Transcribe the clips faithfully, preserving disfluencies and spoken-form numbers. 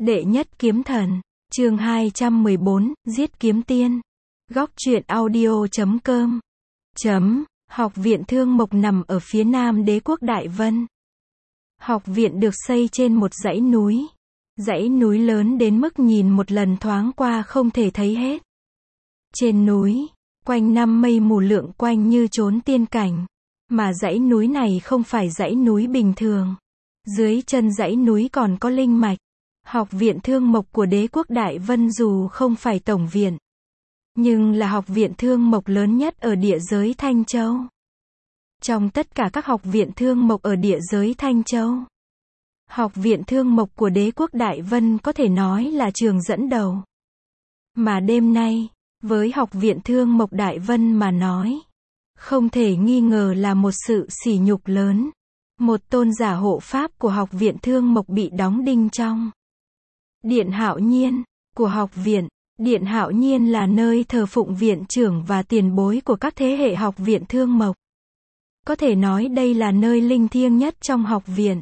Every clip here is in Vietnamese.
Đệ nhất kiếm thần, chương hai trăm mười bốn, giết kiếm tiên. Góc truyện audio chấm com. Chấm, học viện Thương Mộc nằm ở phía nam đế quốc Đại Vân. Học viện được xây trên một dãy núi. Dãy núi lớn đến mức nhìn một lần thoáng qua không thể thấy hết. Trên núi, quanh năm mây mù lượn quanh như trốn tiên cảnh. Mà dãy núi này không phải dãy núi bình thường. Dưới chân dãy núi còn có linh mạch. Học viện Thương Mộc của đế quốc Đại Vân dù không phải tổng viện, nhưng là học viện Thương Mộc lớn nhất ở địa giới Thanh Châu. Trong tất cả các học viện Thương Mộc ở địa giới Thanh Châu, học viện Thương Mộc của đế quốc Đại Vân có thể nói là trường dẫn đầu. Mà đêm nay, với học viện Thương Mộc Đại Vân mà nói, không thể nghi ngờ là một sự sỉ nhục lớn. Một tôn giả hộ pháp của học viện Thương Mộc bị đóng đinh trong Điện Hạo Nhiên của học viện. Điện Hạo Nhiên là nơi thờ phụng viện trưởng và tiền bối của các thế hệ học viện Thương Mộc. Có thể nói đây là nơi linh thiêng nhất trong học viện.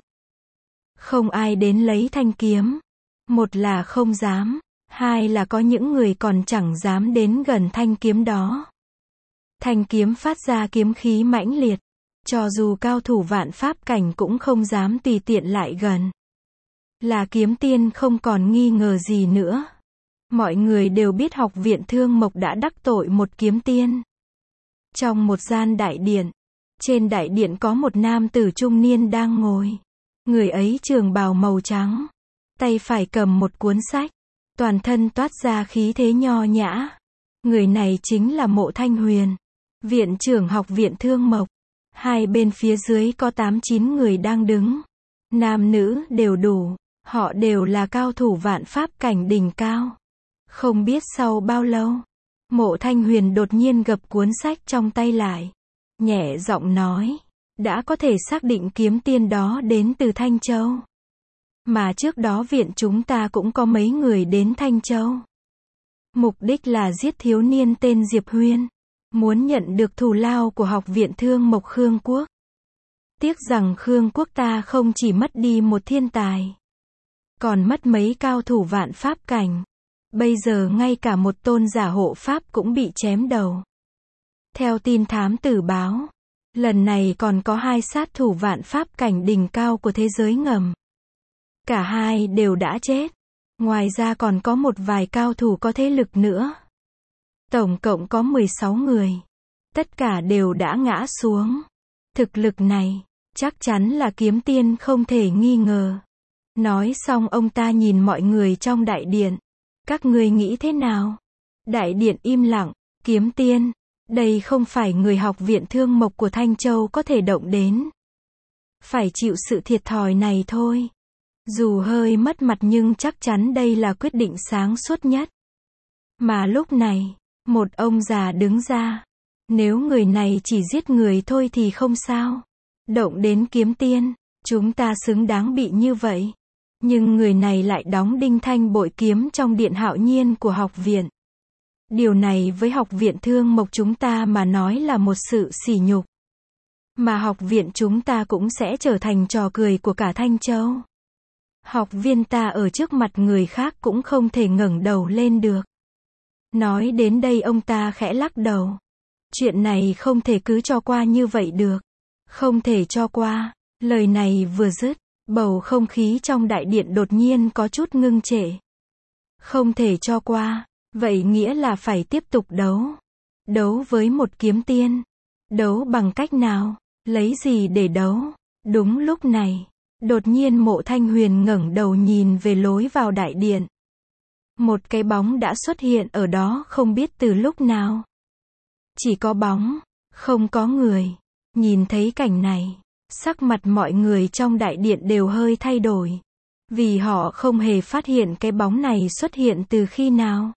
Không ai đến lấy thanh kiếm. Một là không dám, hai là có những người còn chẳng dám đến gần thanh kiếm đó. Thanh kiếm phát ra kiếm khí mãnh liệt, cho dù cao thủ vạn pháp cảnh cũng không dám tùy tiện lại gần. Là kiếm tiên không còn nghi ngờ gì nữa. Mọi người đều biết học viện Thương Mộc đã đắc tội một kiếm tiên. Trong một gian đại điện, trên đại điện có một nam tử trung niên đang ngồi. Người ấy trường bào màu trắng, tay phải cầm một cuốn sách, toàn thân toát ra khí thế nho nhã. Người này chính là Mộ Thanh Huyền, viện trưởng học viện Thương Mộc. Hai bên phía dưới có tám chín người đang đứng. Nam nữ đều đủ, họ đều là cao thủ vạn pháp cảnh đỉnh cao. Không biết sau bao lâu, Mộ Thanh Huyền đột nhiên gập cuốn sách trong tay lại, nhẹ giọng nói, đã có thể xác định kiếm tiên đó đến từ Thanh Châu. Mà trước đó viện chúng ta cũng có mấy người đến Thanh Châu. Mục đích là giết thiếu niên tên Diệp Huyên, muốn nhận được thù lao của học viện Thương Mộc Khương Quốc. Tiếc rằng Khương Quốc ta không chỉ mất đi một thiên tài, còn mất mấy cao thủ vạn pháp cảnh. Bây giờ ngay cả một tôn giả hộ pháp cũng bị chém đầu. Theo tin thám tử báo, lần này còn có hai sát thủ vạn pháp cảnh đỉnh cao của thế giới ngầm. Cả hai đều đã chết. Ngoài ra còn có một vài cao thủ có thế lực nữa. Tổng cộng có mười sáu người. Tất cả đều đã ngã xuống. Thực lực này, chắc chắn là kiếm tiên không thể nghi ngờ. Nói xong ông ta nhìn mọi người trong đại điện. Các ngươi nghĩ thế nào? Đại điện im lặng. Kiếm tiên, đây không phải người học viện Thương Mộc của Thanh Châu có thể động đến. Phải chịu sự thiệt thòi này thôi. Dù hơi mất mặt nhưng chắc chắn đây là quyết định sáng suốt nhất. Mà lúc này, một ông già đứng ra. Nếu người này chỉ giết người thôi thì không sao. Động đến kiếm tiên, chúng ta xứng đáng bị như vậy. Nhưng người này lại đóng đinh thanh bội kiếm trong Điện Hạo Nhiên của học viện. Điều này với học viện Thương Mộc chúng ta mà nói là một sự sỉ nhục. Mà học viện chúng ta cũng sẽ trở thành trò cười của cả Thanh Châu. Học viên ta ở trước mặt người khác cũng không thể ngẩng đầu lên được. Nói đến đây ông ta khẽ lắc đầu. Chuyện này không thể cứ cho qua như vậy được. Không thể cho qua. Lời này vừa dứt, bầu không khí trong đại điện đột nhiên có chút ngưng trệ. Không thể cho qua, vậy nghĩa là phải tiếp tục đấu. Đấu với một kiếm tiên. Đấu bằng cách nào? Lấy gì để đấu? Đúng lúc này, đột nhiên Mộ Thanh Huyền ngẩng đầu nhìn về lối vào đại điện. Một cái bóng đã xuất hiện ở đó không biết từ lúc nào. Chỉ có bóng, không có người. Nhìn thấy cảnh này, sắc mặt mọi người trong đại điện đều hơi thay đổi. Vì họ không hề phát hiện cái bóng này xuất hiện từ khi nào.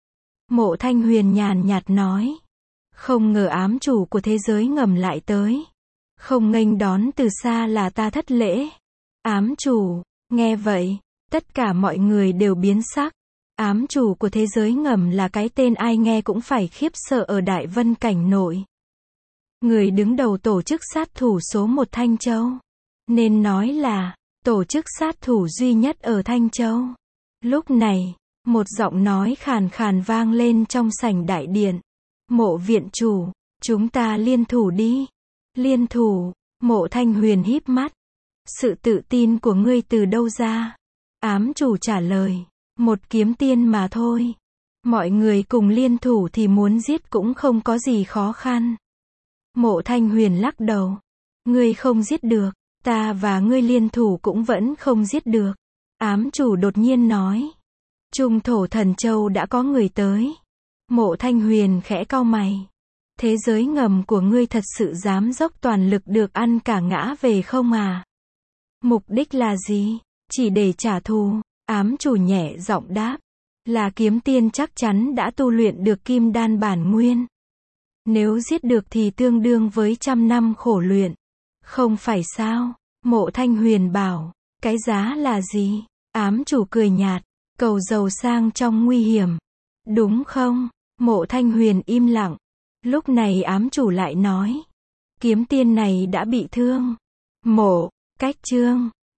Mộ Thanh Huyền nhàn nhạt nói. Không ngờ ám chủ của thế giới ngầm lại tới. Không nghênh đón từ xa là ta thất lễ. Ám chủ, nghe vậy, tất cả mọi người đều biến sắc. Ám chủ của thế giới ngầm là cái tên ai nghe cũng phải khiếp sợ ở Đại Vân cảnh nội. Người đứng đầu tổ chức sát thủ số một Thanh Châu. Nên nói là tổ chức sát thủ duy nhất ở Thanh Châu. Lúc này, một giọng nói khàn khàn vang lên trong sảnh đại điện. Mộ viện chủ, chúng ta liên thủ đi. Liên thủ, Mộ Thanh Huyền híp mắt. Sự tự tin của ngươi từ đâu ra? Ám chủ trả lời, một kiếm tiên mà thôi. Mọi người cùng liên thủ thì muốn giết cũng không có gì khó khăn. Mộ Thanh Huyền lắc đầu. Ngươi không giết được, ta và ngươi liên thủ cũng vẫn không giết được. Ám chủ đột nhiên nói. Trung thổ thần châu đã có người tới. Mộ Thanh Huyền khẽ cau mày. Thế giới ngầm của ngươi thật sự dám dốc toàn lực được ăn cả ngã về không à? Mục đích là gì? Chỉ để trả thù. Ám chủ nhẹ giọng đáp. Là kiếm tiên chắc chắn đã tu luyện được kim đan bản nguyên. Nếu giết được thì tương đương với trăm năm khổ luyện. Không phải sao? Mộ Thanh Huyền bảo. Cái giá là gì? Ám chủ cười nhạt. Cầu giàu sang trong nguy hiểm. Đúng không? Mộ Thanh Huyền im lặng. Lúc này ám chủ lại nói. Kiếm tiên này đã bị thương. Mộ, cách trương.